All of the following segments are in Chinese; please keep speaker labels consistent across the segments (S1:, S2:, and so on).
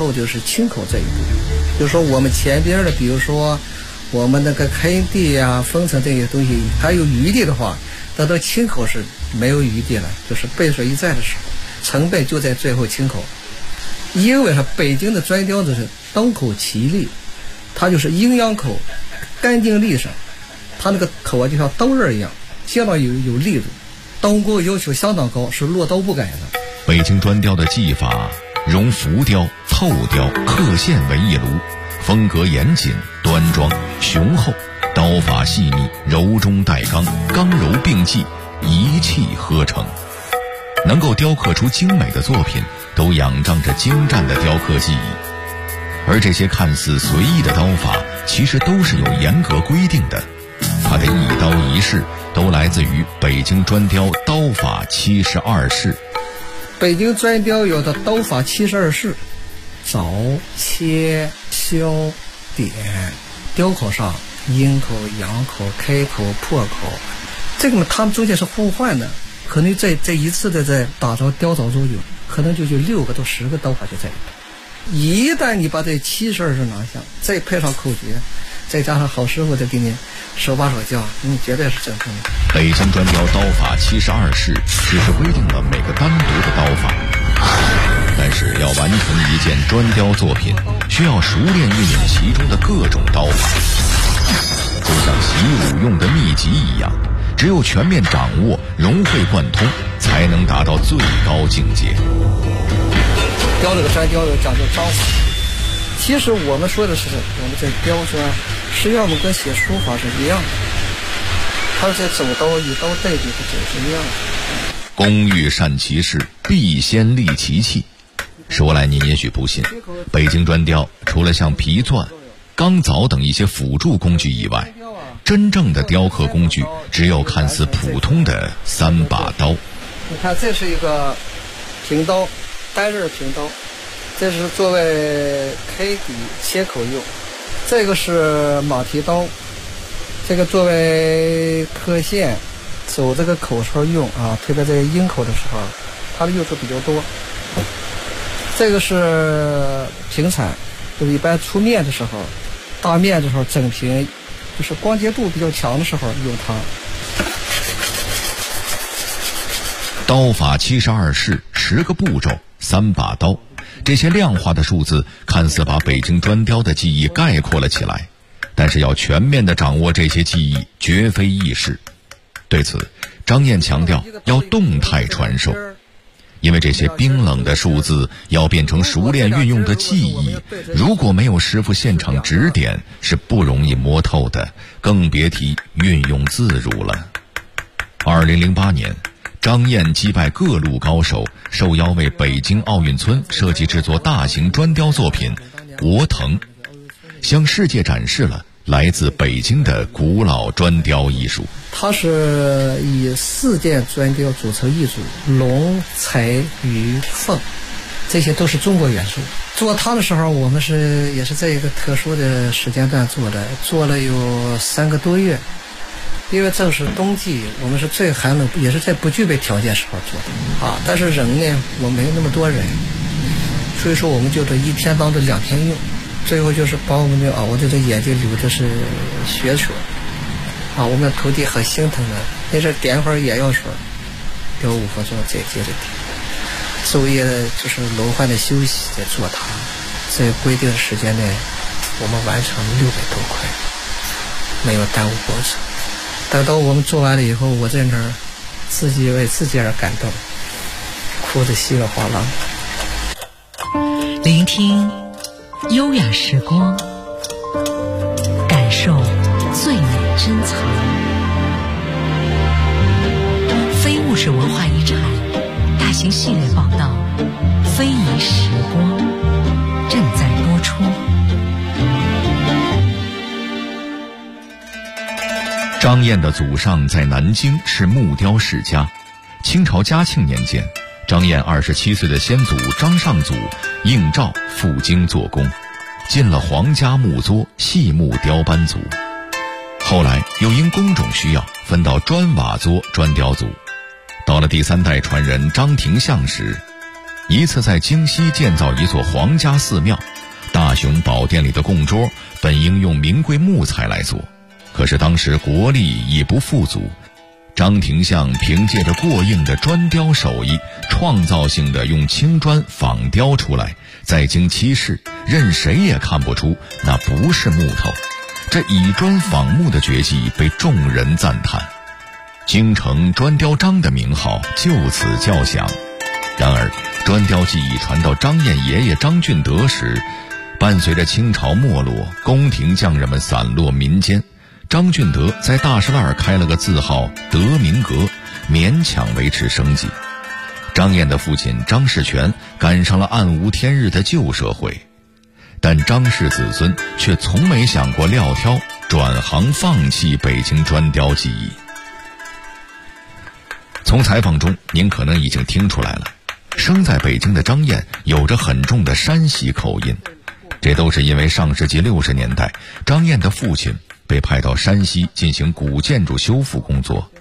S1: 后就是清口这一步，就是说我们前边的，比如说我们那个开地啊、封层这些东西还有余地的话，等到清口是没有余地了，就是背水一战的时候，成本就在最后清口。因为北京的砖雕子是刀口齐利，它就是阴阳口，干净利索，它那个口啊就像刀刃一样，相当有力度，刀工要求相当高，是落刀不改的。
S2: 北京砖雕的技法融浮雕、透雕、刻线为一炉，风格严谨、端庄、雄厚，刀法细腻，柔中带刚，刚柔并济，一气呵成。能够雕刻出精美的作品，都仰仗着精湛的雕刻技艺。而这些看似随意的刀法，其实都是有严格规定的。它的一刀一式都来自于北京砖雕刀法72式。
S1: 北京砖雕有的刀法72式，凿、切、削、点，雕口上阴口、阳口、开口、破口，这个呢，它们中间是互换的。可能在一次的在打造雕凿中有，可能就6个到10个刀法就在里头。一旦你把这72式拿下，再配上口诀，再加上好师傅再给你手把手教，你绝对是正宗的。
S2: 北京砖雕刀法72式只是规定了每个单独的刀法，但是要完成一件砖雕作品，需要熟练运用其中的各种刀法，就像习武用的秘籍一样。只有全面掌握、融会贯通，才能达到最高境界。
S1: 雕这个砖雕有讲究章法，其实我们说的是我们在雕砖，实际上我们跟写书法是一样的，它是在走刀以刀代笔的走是一样的。
S2: 工欲善其事，必先利其器。说来您也许不信，北京砖雕除了像皮钻、钢凿等一些辅助工具以外，真正的雕刻工具只有看似普通的3把刀。
S1: 你看，这是一个平刀，单刃平刀，这是作为开底切口用。这个是马蹄刀，这个作为刻线走这个口时候用啊，特别在阴口的时候，它的用处比较多。这个是平铲，就是一般出面的时候，大面的时候整平。就是光洁度比较强的时候用它。
S2: 刀法72式10个步骤3把刀，这些量化的数字看似把北京砖雕的技艺概括了起来，但是要全面地掌握这些技艺绝非易事。对此，张燕强调要动态传授，因为这些冰冷的数字要变成熟练运用的技艺，如果没有师傅现场指点，是不容易摸透的，更别提运用自如了。2008年，张燕击败各路高手，受邀为北京奥运村设计制作大型砖雕作品《国腾》，向世界展示了来自北京的古老砖雕艺术。
S1: 它是以4件砖雕组成一组，龙、财、鱼、凤，这些都是中国元素。做它的时候，我们也是在一个特殊的时间段做的，做了有3个多月。因为正是冬季，我们是最寒冷，也是在不具备条件时候做的啊。但是人呢，我没有那么多人，所以说我们就这一天当中2天用，最后就是把我们的我这眼睛流的是血水。啊，我们徒弟很心疼的，那是点会儿眼药水，雕5分钟再接着点，昼夜的就是轮换的休息在做它，在规定的时间内，我们完成了600多块，没有耽误过程。等到我们做完了以后，我在那儿自己为自己而感动，哭得稀里哗啦。
S3: 聆听优雅时光，感受最美珍藏。非物质文化遗产大型系列报道《非遗时光》正在播出。
S2: 张燕的祖上在南京是木雕世家，清朝嘉庆年间，张燕27岁的先祖张上祖应召赴京做工，进了皇家木作细木雕班组。后来又因工种需要分到砖瓦作砖雕组。到了第3代传人张廷相时， 一次在京西建造一座皇家寺庙，大雄宝殿里的供桌本应用名贵木材来做，可是当时国力已不富足，张廷相凭借着过硬的砖雕手艺，创造性的用青砖仿雕出来，再经漆试，任谁也看不出那不是木头。这以砖仿木的绝技被众人赞叹，京城砖雕张的名号就此叫响。然而砖雕技艺传到张燕爷爷张俊德时，伴随着清朝没落，宫廷匠人们散落民间，张俊德在大栅栏开了个字号德明阁，勉强维持生计。张燕的父亲张士全赶上了暗无天日的旧社会，但张氏子孙却从没想过撂挑转行放弃北京砖雕技艺。从采访中您可能已经听出来了，生在北京的张燕有着很重的山西口音，这都是因为上世纪60年代张燕的父亲被派到山西进行古建筑修复工作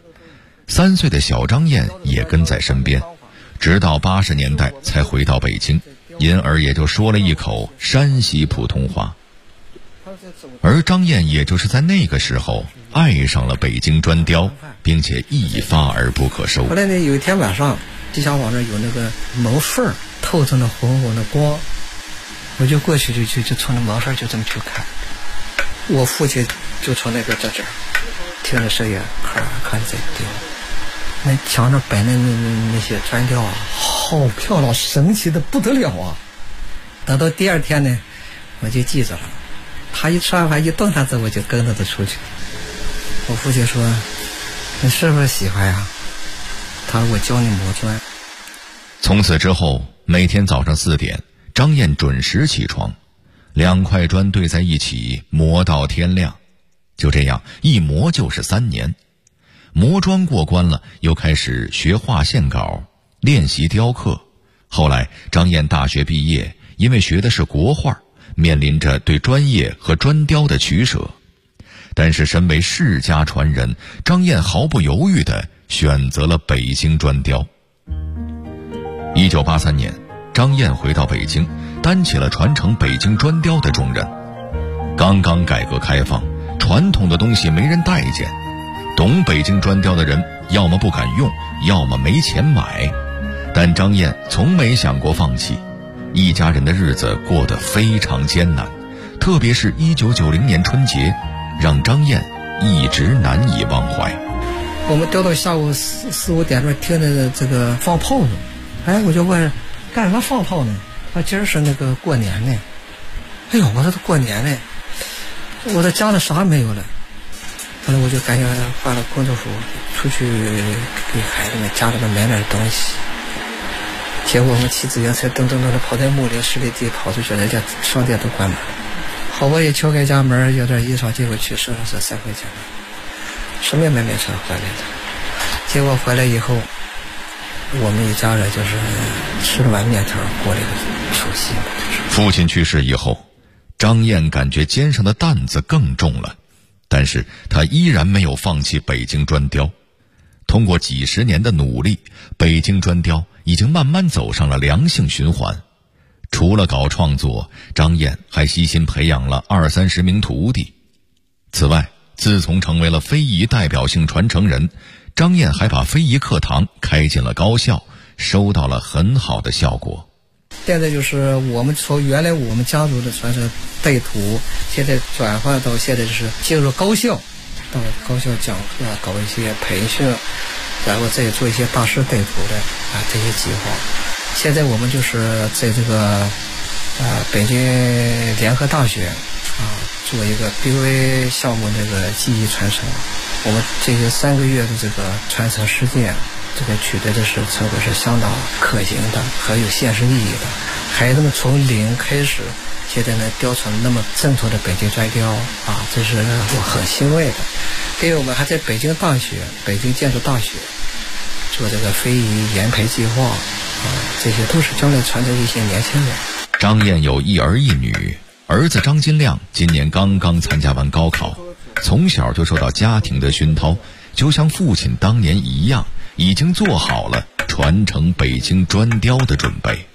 S2: ，3岁的小张燕也跟在身边，直到80年代才回到北京，因而也就说了一口山西普通话。而张燕也就是在那个时候爱上了北京砖雕，并且一发而不可收。
S1: 后来呢，有一天晚上地下往那有那个门缝透着那红红的光，我就过去就从那门缝就这么去看，我父亲就从那边在这儿听着声音看在雕，那墙上摆那些砖雕啊，好漂亮，神奇的不得了啊。等到第2天呢，我就记着了，他一吃完饭一动他走，我就跟着他出去。我父亲说，你是不是喜欢呀？他说我教你磨砖。
S2: 从此之后，每天早上4点，张燕准时起床，2块砖对在一起磨到天亮，就这样一磨就是3年。磨砖过关了，又开始学画线稿，练习雕刻。后来张燕大学毕业，因为学的是国画，面临着对专业和砖雕的取舍。但是身为世家传人，张燕毫不犹豫地选择了北京砖雕。1983年，张燕回到北京，担起了传承北京砖雕的重任。刚刚改革开放，传统的东西没人待见，懂北京砖雕的人要么不敢用，要么没钱买。但张燕从没想过放弃，一家人的日子过得非常艰难，特别是1990年春节，让张燕一直难以忘怀。
S1: 我们雕到下午4、5点钟，听着这个放炮呢，我就问干什么放炮呢？今儿是那个过年呢。哎呦，我说过年呢，我的家里啥没有了。后来我就赶紧换了工作服，出去给孩子们家里面买点东西。结果我们骑自行车噔噔噔的跑在木林湿的地跑出去，人家商店都关门了。好不容易敲开家门，有点衣裳，结果去身上是3块钱，什么也没买成回来的。结果回来以后，我们一家人就是吃了碗面条过了一个除夕。
S2: 父亲去世以后，张燕感觉肩上的担子更重了，但是他依然没有放弃北京砖雕。通过几十年的努力，北京砖雕已经慢慢走上了良性循环。除了搞创作，张燕还悉心培养了20-30名徒弟。此外，自从成为了非遗代表性传承人，张燕还把非遗课堂开进了高校，收到了很好的效果。
S1: 现在就是我们从原来我们家族的传承带徒，现在转换到现在就是进入高校，到高校讲课，搞一些培训，然后再做一些大师带徒的这些计划。现在我们就是在这个北京联合大学做一个 BV 项目这个技艺传承。我们这些3个月的这个传承实践，这个取得的是成果是相当可行的，很有现实意义的。孩子们从零开始，现在呢雕成那么正统的北京砖雕这是我很欣慰的。因为我们还在北京大学、北京建筑大学做这个非遗研培计划这些都是将来传承一些年轻人。
S2: 张燕有1儿1女，儿子张金亮今年刚刚参加完高考，从小就受到家庭的熏陶，就像父亲当年一样，已经做好了传承北京砖雕的准备。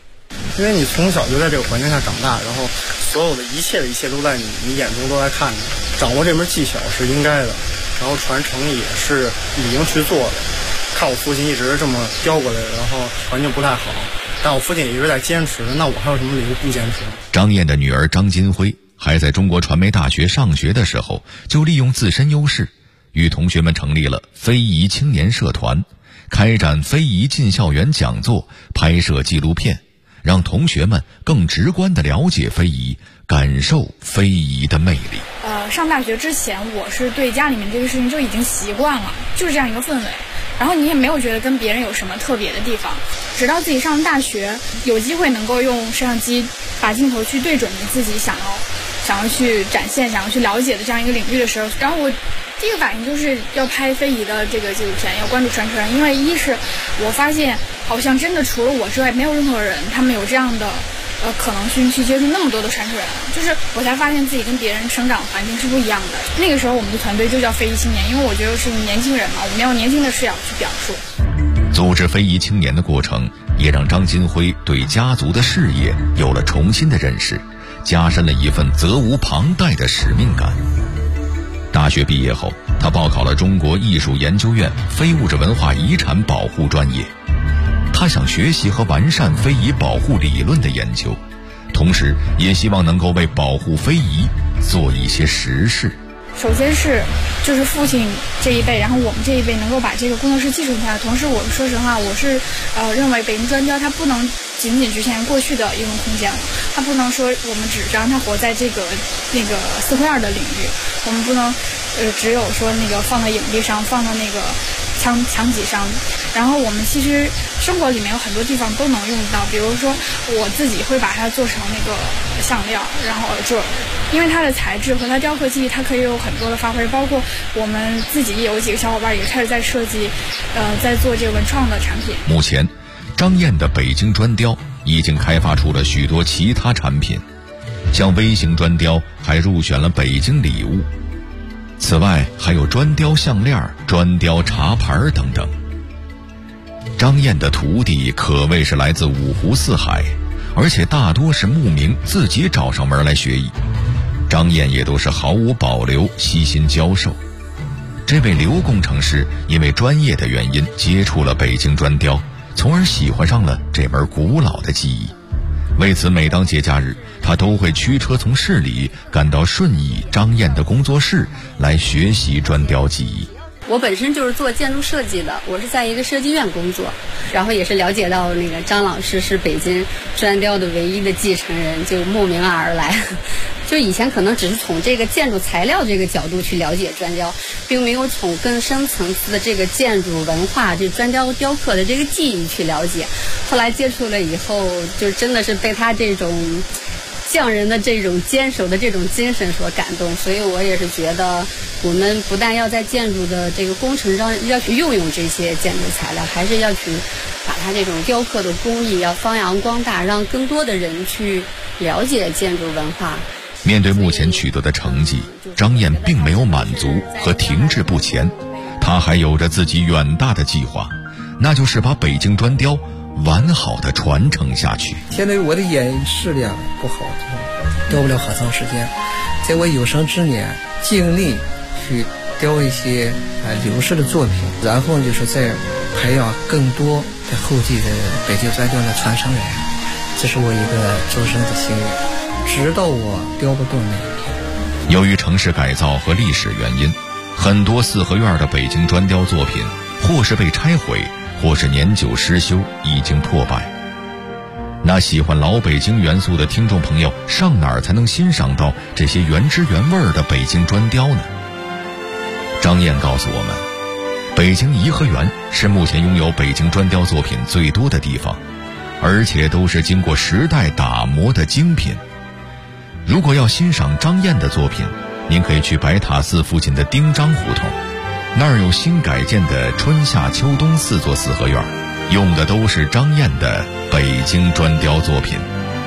S4: 因为你从小就在这个环境下长大，然后所有的一切都在你眼中都在看着，掌握这门技巧是应该的，然后传承也是理应去做的。看我父亲一直这么雕过来，然后环境不太好，但我父亲也一直在坚持，那我还有什么理由不坚持？
S2: 张燕的女儿张金辉还在中国传媒大学上学的时候，就利用自身优势，与同学们成立了非遗青年社团，开展非遗进校园讲座，拍摄纪录片，让同学们更直观地了解非遗，感受非遗的魅力。
S5: 上大学之前，我是对家里面这个事情就已经习惯了，就是这样一个氛围。然后你也没有觉得跟别人有什么特别的地方，直到自己上大学，有机会能够用摄像机把镜头去对准你自己想要去展现、想要去了解的这样一个领域的时候，然后我第一个反应就是要拍非遗的这个纪录片，要关注传承人，因为一是我发现好像真的除了我之外，没有任何人他们有这样的可能性去接触那么多的传承人，就是我才发现自己跟别人生长环境是不一样的。那个时候我们的团队就叫非遗青年，因为我觉得是年轻人嘛，我们要年轻的视角去表述。
S2: 组织非遗青年的过程，也让张金辉对家族的事业有了重新的认识，加深了一份责无旁贷的使命感。大学毕业后，他报考了中国艺术研究院非物质文化遗产保护专业。他想学习和完善非遗保护理论的研究，同时也希望能够为保护非遗做一些实事。
S5: 首先就是父亲这一辈，然后我们这一辈能够把这个工作室继承下来。同时我说实话，我是认为北京砖雕它不能仅仅局限于过去的应用空间了，它不能说我们只让它活在这个4块2的领域，我们不能只有说放在影壁上，放到墙脊上。然后我们其实生活里面有很多地方都能用到，比如说我自己会把它做成项链，然后耳坠，因为它的材质和它雕刻技艺，它可以有很多的发挥。包括我们自己也有几个小伙伴也开始在设计在做这个文创的产品。
S2: 目前张燕的北京砖雕已经开发出了许多其他产品，像微型砖雕还入选了北京礼物，此外还有砖雕项链、砖雕茶盘等等。张燕的徒弟可谓是来自五湖四海，而且大多是慕名自己找上门来学艺，张燕也都是毫无保留悉心教授。这位刘工程师因为专业的原因接触了北京砖雕，从而喜欢上了这门古老的技艺。为此每当节假日，他都会驱车从市里赶到顺义张燕的工作室来学习砖雕技艺。
S6: 我本身就是做建筑设计的，我是在一个设计院工作，然后也是了解到张老师是北京砖雕的唯一的继承人，就慕名而来。就以前可能只是从这个建筑材料这个角度去了解砖雕，并没有从更深层次的这个建筑文化，这砖雕雕刻的这个技艺去了解。后来接触了以后，就真的是被他这种匠人的这种坚守的这种精神所感动，所以我也是觉得我们不但要在建筑的这个工程上要去运用这些建筑材料，还是要去把它这种雕刻的工艺要发扬光大，让更多的人去了解建筑文化。
S2: 面对目前取得的成绩，张燕并没有满足和停滞不前，她还有着自己远大的计划，那就是把北京砖雕完好的传承下去。
S1: 现在我的眼视力不好，雕不了好长时间，在我有生之年尽力去雕一些流失的作品，然后就是再培养更多的后继的北京砖雕的传承人，这是我一个终身的心愿，直到我雕不动那一天。
S2: 由于城市改造和历史原因，很多四合院的北京砖雕作品或是被拆毁，或是年久失修，已经破败。那喜欢老北京元素的听众朋友，上哪儿才能欣赏到这些原汁原味的北京砖雕呢？张燕告诉我们，北京颐和园是目前拥有北京砖雕作品最多的地方，而且都是经过时代打磨的精品。如果要欣赏张燕的作品，您可以去白塔寺附近的丁章胡同，那儿有新改建的春夏秋冬4座四合院，用的都是张燕的北京砖雕作品。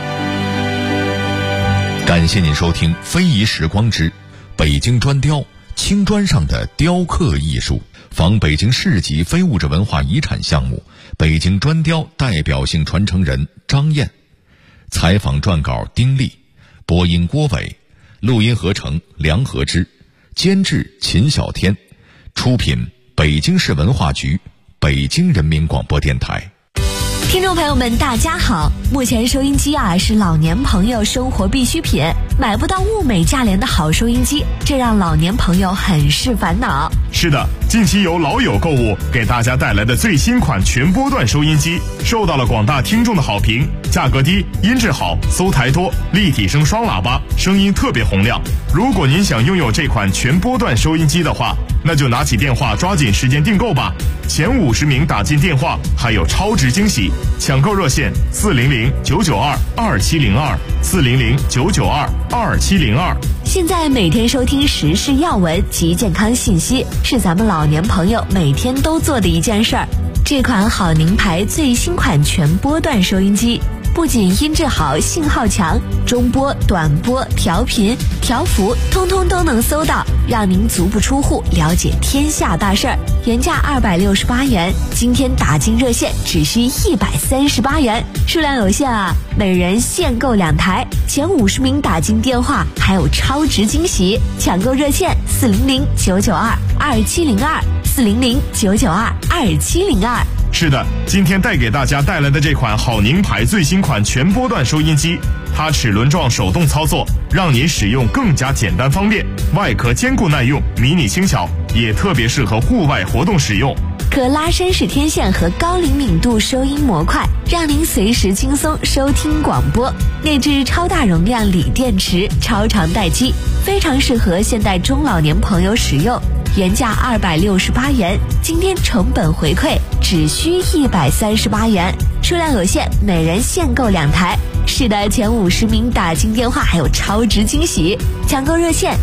S2: 感谢您收听《非遗时光之北京砖雕青砖上的雕刻艺术》，仿北京市级非物质文化遗产项目北京砖雕代表性传承人张燕。 采访撰稿丁力，播音郭伟，录音合成梁和之，监制秦小天，出品北京市文化局、北京人民广播电台。
S7: 听众朋友们大家好，目前收音机是老年朋友生活必需品，买不到物美价廉的好收音机，这让老年朋友很是烦恼。
S8: 是的，近期由老友购物给大家带来的最新款全波段收音机受到了广大听众的好评，价格低，音质好，搜台多，立体声双喇叭，声音特别洪亮。如果您想拥有这款全波段收音机的话，那就拿起电话抓紧时间订购吧，前50名打进电话还有超值惊喜。抢购热线400-992-2702，400-992-2702。
S7: 现在每天收听时事要闻及健康信息，是咱们老年朋友每天都做的一件事儿。这款好宁牌最新款全波段收音机，不仅音质好、信号强，中波、短波、调频、调幅通通都能搜到，让您足不出户了解天下大事儿。原价268元，今天打进热线只需138元，数量有限每人限购2台，前50名打进电话还有超值惊喜。抢购热线400-992-2702，400-992-2702。
S8: 是的，今天带给大家带来的这款好宁牌最新款全波段收音机，它齿轮状手动操作，让您使用更加简单方便，外壳坚固耐用，迷你轻巧，也特别适合户外活动使用。
S7: 可拉伸式天线和高灵敏度收音模块，让您随时轻松收听广播。内置超大容量锂电池，超长待机，非常适合现代中老年朋友使用。原价268元，今天成本回馈只需138元，数量有限，每人限购2台。是的，前50名打进电话还有超值惊喜。抢购热线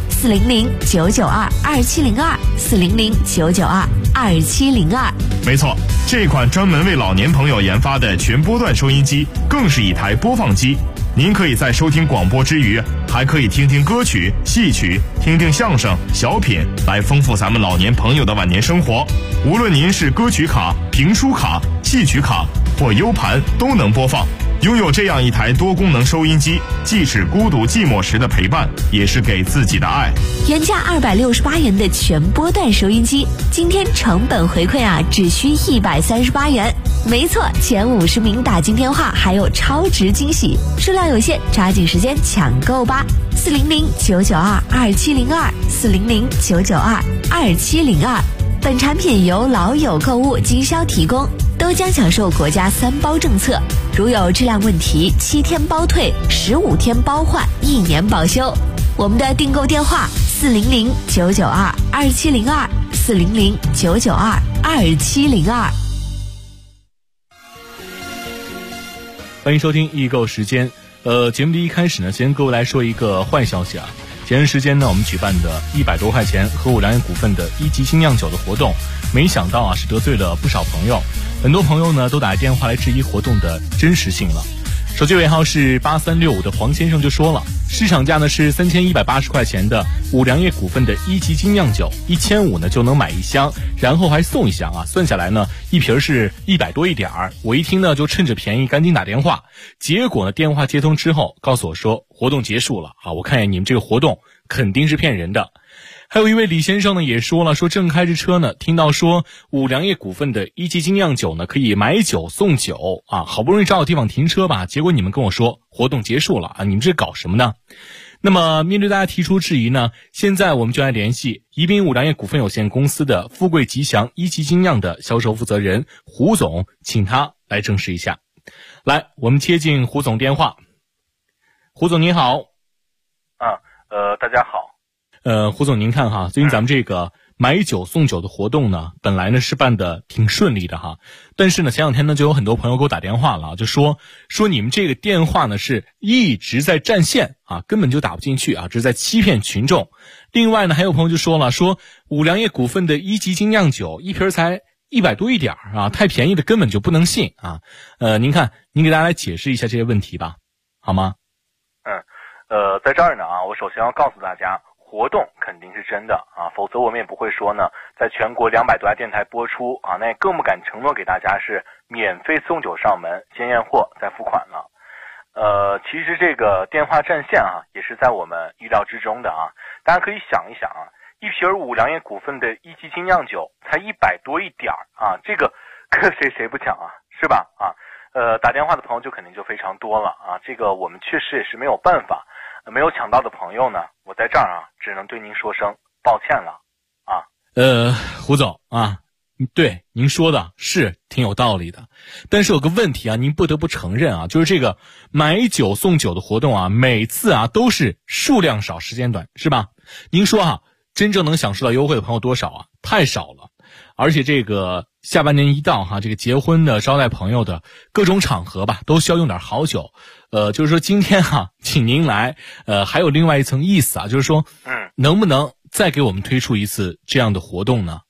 S7: 400-992-2702，400-992-2702。
S8: 没错，这款专门为老年朋友研发的全波段收音机更是一台播放机。您可以在收听广播之余，还可以听听歌曲、戏曲，听听相声、小品，来丰富咱们老年朋友的晚年生活。无论您是歌曲卡、评书卡、戏曲卡或 U 盘都能播放。拥有这样一台多功能收音机，既是孤独寂寞时的陪伴，也是给自己的爱。
S7: 原价268元的全波段收音机，今天成本回馈只需138元。没错，前50名打进电话还有超值惊喜，数量有限，抓紧时间抢购吧。400-992-2702，400-992-2702。本产品由老友购物经销提供，都将享受国家3包政策，如有质量问题7天包退，15天包换，1年保修。我们的订购电话400-992-2702，400-992-2702。
S9: 欢迎收听易购时间。节目的一开始呢，先跟各位来说一个坏消息前段时间呢，我们举办的100多块钱和五粮液股份的1级精酿酒的活动，没想到是得罪了不少朋友，很多朋友呢都打电话来质疑活动的真实性了。手机尾号是8365的黄先生就说了，市场价呢是3180块钱的五粮液股份的1级精酿酒，1500呢就能买1箱，然后还送1箱算下来呢一瓶是100多一点儿。我一听呢就趁着便宜赶紧打电话，结果呢电话接通之后告诉我说活动结束了我看见你们这个活动肯定是骗人的。还有一位李先生呢也说了，说正开着车呢，听到说五粮液股份的1级精酿酒呢可以买酒送酒好不容易找到地方停车吧，结果你们跟我说活动结束了你们这搞什么呢？那么面对大家提出质疑呢，现在我们就来联系宜宾五粮液股份有限公司的富贵吉祥1级精酿的销售负责人胡总，请他来证实一下。来，我们接进胡总电话。胡总您好。
S10: 大家好。
S9: 胡总您看最近咱们这个买酒送酒的活动呢，本来呢是办的挺顺利的但是呢前两天呢就有很多朋友给我打电话了就说你们这个电话呢是一直在占线根本就打不进去这是在欺骗群众。另外呢还有朋友就说了，说五粮液股份的1级精酿酒一瓶才100多一点太便宜的根本就不能信您看您给大家来解释一下这些问题吧，好吗？
S10: 在这儿呢我首先要告诉大家，活动肯定是真的否则我们也不会说呢在全国200多家电台播出那也更不敢承诺给大家是免费送酒上门，先验货再付款了。 其实这个电话占线啊，也是在我们意料之中的啊。大家可以想一想啊，一瓶五粮液股份的一级精酿酒才100多一点啊，这个搁谁不抢啊，是吧？啊，打电话的朋友就肯定就非常多了啊。这个我们确实也是没有办法，没有抢到的朋友呢，我在这儿啊，只能对您说声抱歉了啊。
S9: 胡总啊。对，您说的是挺有道理的，但是有个问题啊，您不得不承认啊，就是这个买酒送酒的活动啊，每次啊都是数量少时间短，是吧？您说啊，真正能享受到优惠的朋友多少啊？太少了。而且这个下半年一到哈，这个结婚的、招待朋友的各种场合吧，都需要用点好酒。就是说今天哈，请您来，还有另外一层意思啊，就是说，能不能再给我们推出一次这样的活动呢？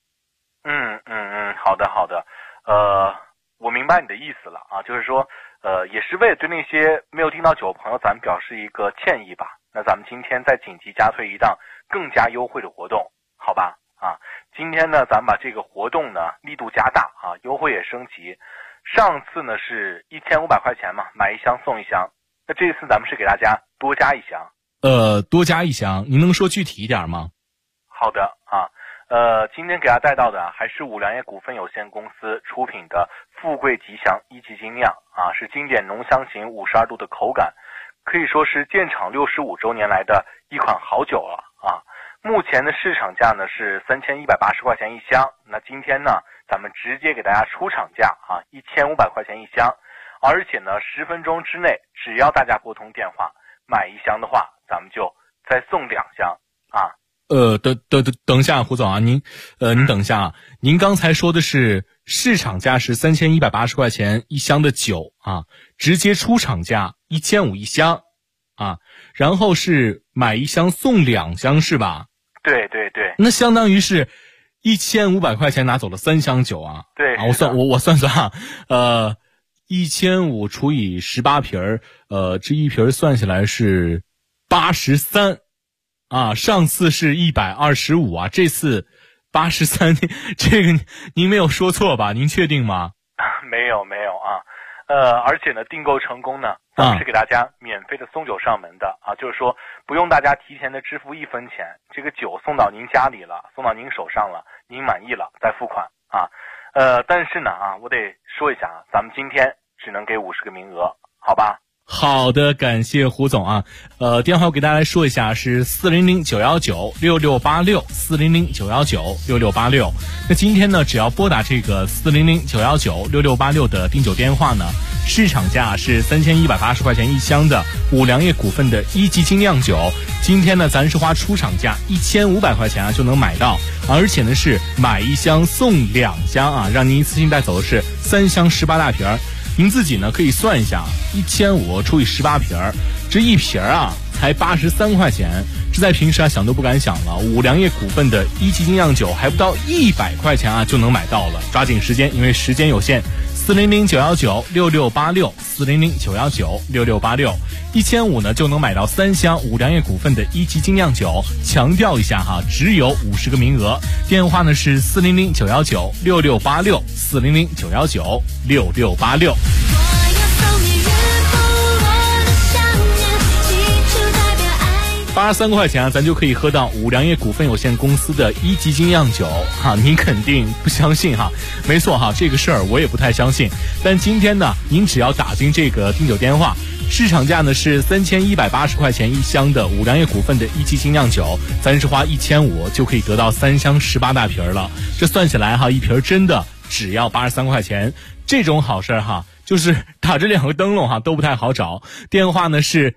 S10: 好的，我明白你的意思了啊，就是说，也是为了对那些没有订到酒的朋友，咱们表示一个歉意吧。那咱们今天再紧急加推一档更加优惠的活动，好吧？啊，今天呢，咱们把这个活动呢力度加大啊，优惠也升级。上次呢是1500块钱嘛，买一箱送一箱，那这次咱们是给大家多加一箱。
S9: 多加一箱，您能说具体一点吗？
S10: 好的啊。今天给大家带到的还是五粮液股份有限公司出品的富贵吉祥一级精酿啊，是经典浓香型52度的口感，可以说是建厂65周年来的一款好酒了啊。目前的市场价呢是3180块钱一箱，那今天呢咱们直接给大家出厂价啊1500块钱一箱，而且呢10分钟之内只要大家拨通电话买一箱的话，咱们就再送2箱啊。
S9: 等一下，胡总啊，您等一下啊，您刚才说的是市场价是3180块钱一箱的酒啊，直接出厂价1500一箱啊，然后是买一箱送2箱是吧？
S10: 对，
S9: 那相当于是1500块钱拿走了3箱酒啊。
S10: 对
S9: 啊，我算啊，1500除以18瓶这一瓶算下来是83。啊，上次是125啊，这次83，这个您没有说错吧？您确定吗？
S10: 没有啊，而且呢，订购成功呢，咱们是给大家免费的送酒上门的啊，就是说不用大家提前的支付1分钱，这个酒送到您家里了，送到您手上了，您满意了再付款啊。但是呢啊，我得说一下啊，咱们今天只能给50个名额，好吧？
S9: 好的，感谢胡总啊。电话我给大家来说一下，是400-919-6686，400-919-6686。那今天呢，只要拨打这个400-919-6686的订酒电话呢，市场价是3180块钱一箱的五粮液股份的一级精酿酒。今天呢，咱是花出厂价1500块钱啊就能买到，而且呢是买一箱送2箱啊，让您一次性带走的是3箱18大瓶。您自己呢可以算一下，1500除以18瓶，这一瓶啊才83块钱，这在平时啊想都不敢想了。五粮液股份的一级精酿酒还不到100块钱啊就能买到了，抓紧时间，因为时间有限。400-919-6686，400-919-6686，1500呢就能买到3箱五粮液股份的一级精酿酒。强调一下哈，只有50个名额。电话呢是400-919-6686，400-919-6686。83块钱啊，咱就可以喝到五粮液股份有限公司的一级精酿酒哈，您肯定不相信哈？没错哈，这个事儿我也不太相信。但今天呢，您只要打进这个订酒电话，市场价呢是3180块钱一箱的五粮液股份的一级精酿酒，咱是花1500就可以得到3箱18大瓶了。这算起来哈，一瓶真的只要83块钱，这种好事哈。就是打这2个灯笼哈都不太好找，电话呢是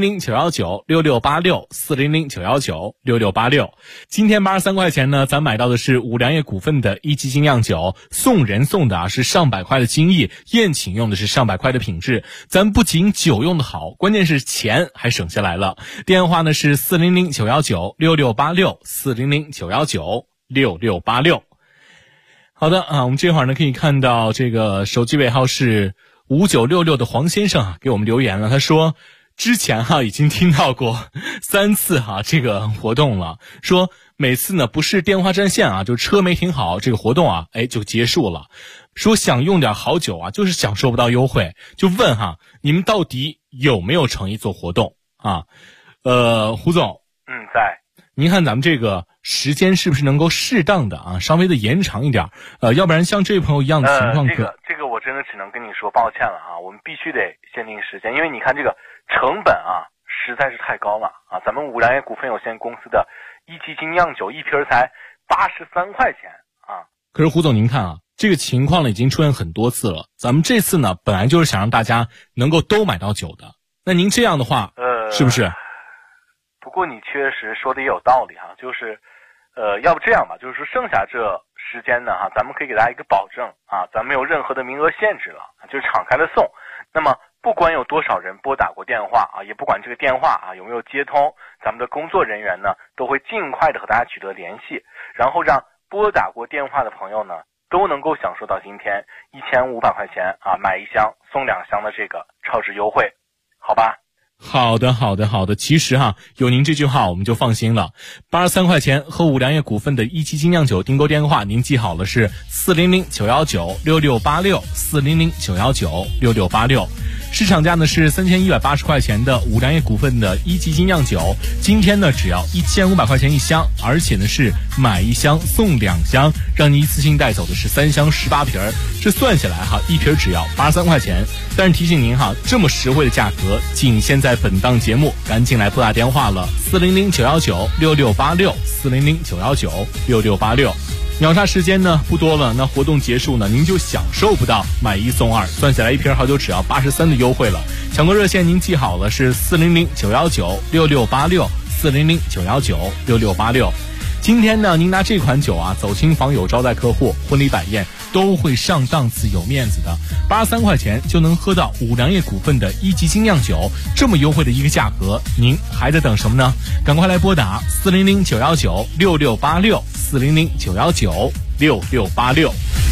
S9: 400-919-6686，400-919-6686。今天83块钱呢，咱买到的是五粮液股份的一级精酿酒，送人送的是上百块的精益，宴请用的是上百块的品质。咱不仅酒用的好，关键是钱还省下来了。电话呢是400-919-6686，400-919-6686。好的啊，我们这会儿呢可以看到这个手机尾号是5966的黄先生啊给我们留言了，他说之前已经听到过3次这个活动了，说每次呢不是电话占线就车没停好，这个活动就结束了，说想用点好酒就是享受不到优惠，就问你们到底有没有诚意做活动啊？胡总，
S10: 在。
S9: 您看咱们这个时间是不是能够适当的稍微的延长一点？要不然像这位朋友一样的情况
S10: 这个我真的只能跟你说抱歉了啊，我们必须得限定时间，因为你看这个成本实在是太高了啊！咱们五粮液股份有限公司的一级精酿酒一瓶才83块钱啊。
S9: 可是胡总您看这个情况呢已经出现很多次了，咱们这次呢本来就是想让大家能够都买到酒的，那您这样的话是不是？
S10: 不过你确实说的也有道理就是要不这样吧，就是说剩下这时间呢咱们可以给大家一个保证咱们没有任何的名额限制了，就是敞开的送。那么不管有多少人拨打过电话也不管这个电话有没有接通，咱们的工作人员呢都会尽快的和大家取得联系，然后让拨打过电话的朋友呢都能够享受到今天1500块钱买1箱送2箱的这个超值优惠，好吧？
S9: 好的，其实有您这句话我们就放心了。83块钱和五粮液股份的一期精酿酒订购电话您记好了，是400-919-6686 400-919-6686。市场价呢是3180块钱的五粮液股份的一级精酿酒，今天呢只要1500块钱1箱，而且呢是买1箱送2箱，让你一次性带走的是3箱18瓶，这算下来一瓶只要83块钱。但是提醒您这么实惠的价格仅限在本档节目，赶紧来拨打电话了，400-919-6686 400-919-6686。秒杀时间呢不多了，那活动结束呢您就享受不到买1送2，算下来一瓶好酒只要83的优惠了。抢购热线您记好了，是400-919-6686 400-919-6686。今天呢您拿这款酒走亲访友招待客户婚礼摆宴都会上档次有面子的，83块钱就能喝到五粮液股份的一级精酿酒，这么优惠的一个价格，您还在等什么呢？赶快来拨打400-919-6686 400-919-6686。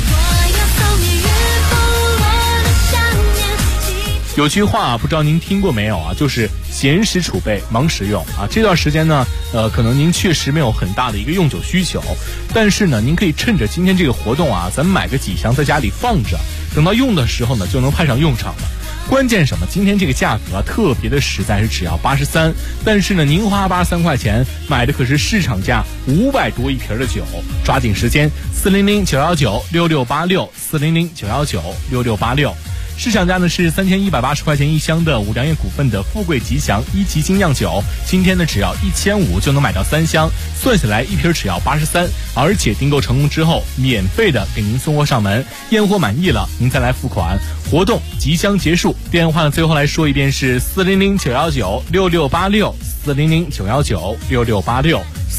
S9: 有句话不知道您听过没有就是闲时储备忙时用这段时间呢可能您确实没有很大的一个用酒需求，但是呢您可以趁着今天这个活动咱们买个几箱在家里放着，等到用的时候呢就能派上用场了。关键什么？今天这个价格特别的实在，是只要83，但是呢您花83块钱买的可是市场价500多一瓶的酒，抓紧时间400-919-6686 400-919-6686。市场价呢是3180块钱1箱的五粮液股份的富贵吉祥一级精酿酒，今天呢只要1500就能买到3箱，算下来一瓶只要83，而且订购成功之后免费的给您送货上门，验货满意了您再来付款。活动即将结束，电话呢最后来说一遍是400-919-6686 400-919-6686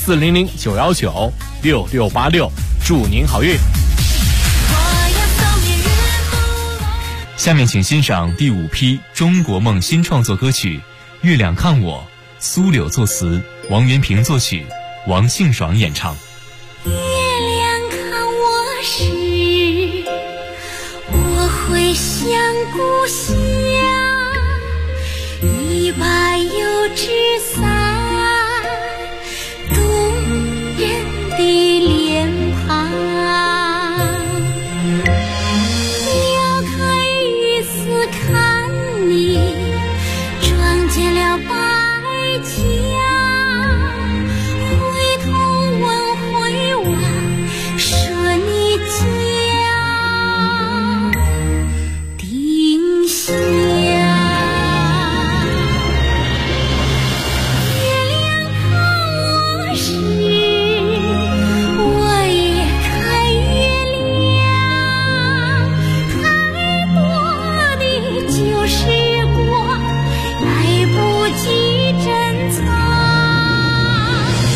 S9: 400-919-6686，祝您好运。
S11: 下面请欣赏第5批中国梦新创作歌曲《月亮看我》，苏柳作词，王元平作曲，王信爽演唱。
S12: 月亮看我时，我会想故乡，一把油纸伞